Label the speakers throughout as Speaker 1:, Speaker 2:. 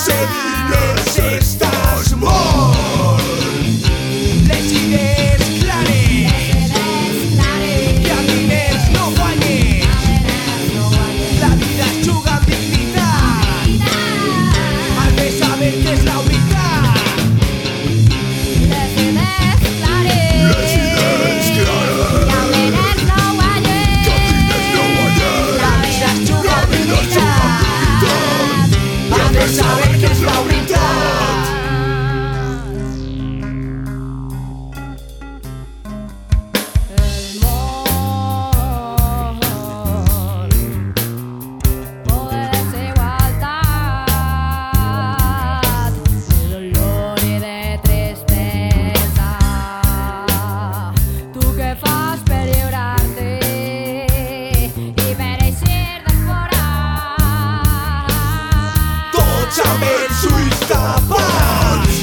Speaker 1: Sabines, estàs mort. Les idees clares, que amb diners no guanyes. La vida es juga amb dignitat. Has de saber què és la veritat.
Speaker 2: Les idees clares, que amb diners no guanyes.
Speaker 1: La vida es juga amb dignitat. Has de saber què és la veritat.
Speaker 2: El món poder desigualtat, dolor i de tristesa. Tu què fas per lliurar-te i per eixir de fora?
Speaker 1: Tots amb els ulls tapats.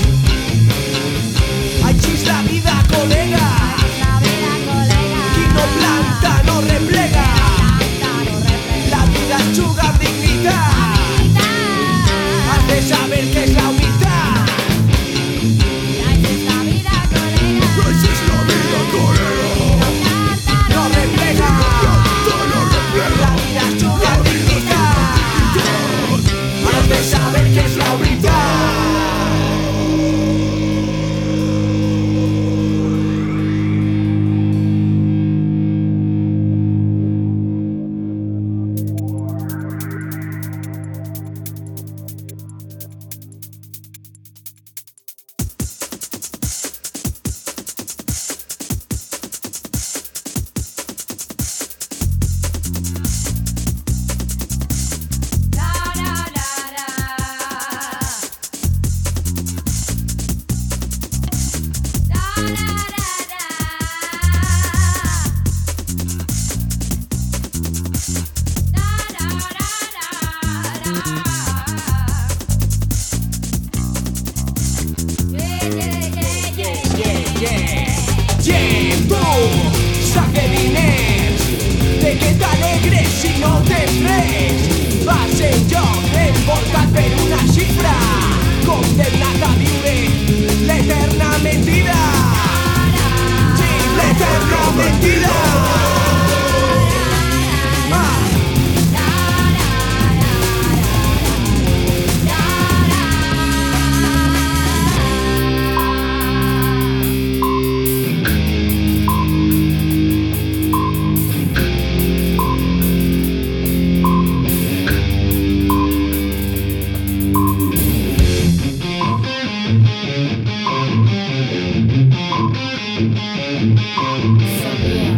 Speaker 1: Així és la vida, col·lega.
Speaker 2: La vida, col·lega,
Speaker 1: Qui no planta no replega. La vida es juga amb dignitat. Has de saber què és la veritat.
Speaker 2: Així és la vida, col·lega,
Speaker 1: No replega. La vida es juga amb dignitat. Has de saber què és la veritat. Tu, saque diners, de què t'alegres si no tens res? Vas enlloc envoltat per una xifra, condemnat a viure l'eterna mentida. Sí, l'eterna mentida.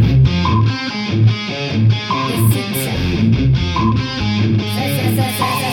Speaker 2: desitja.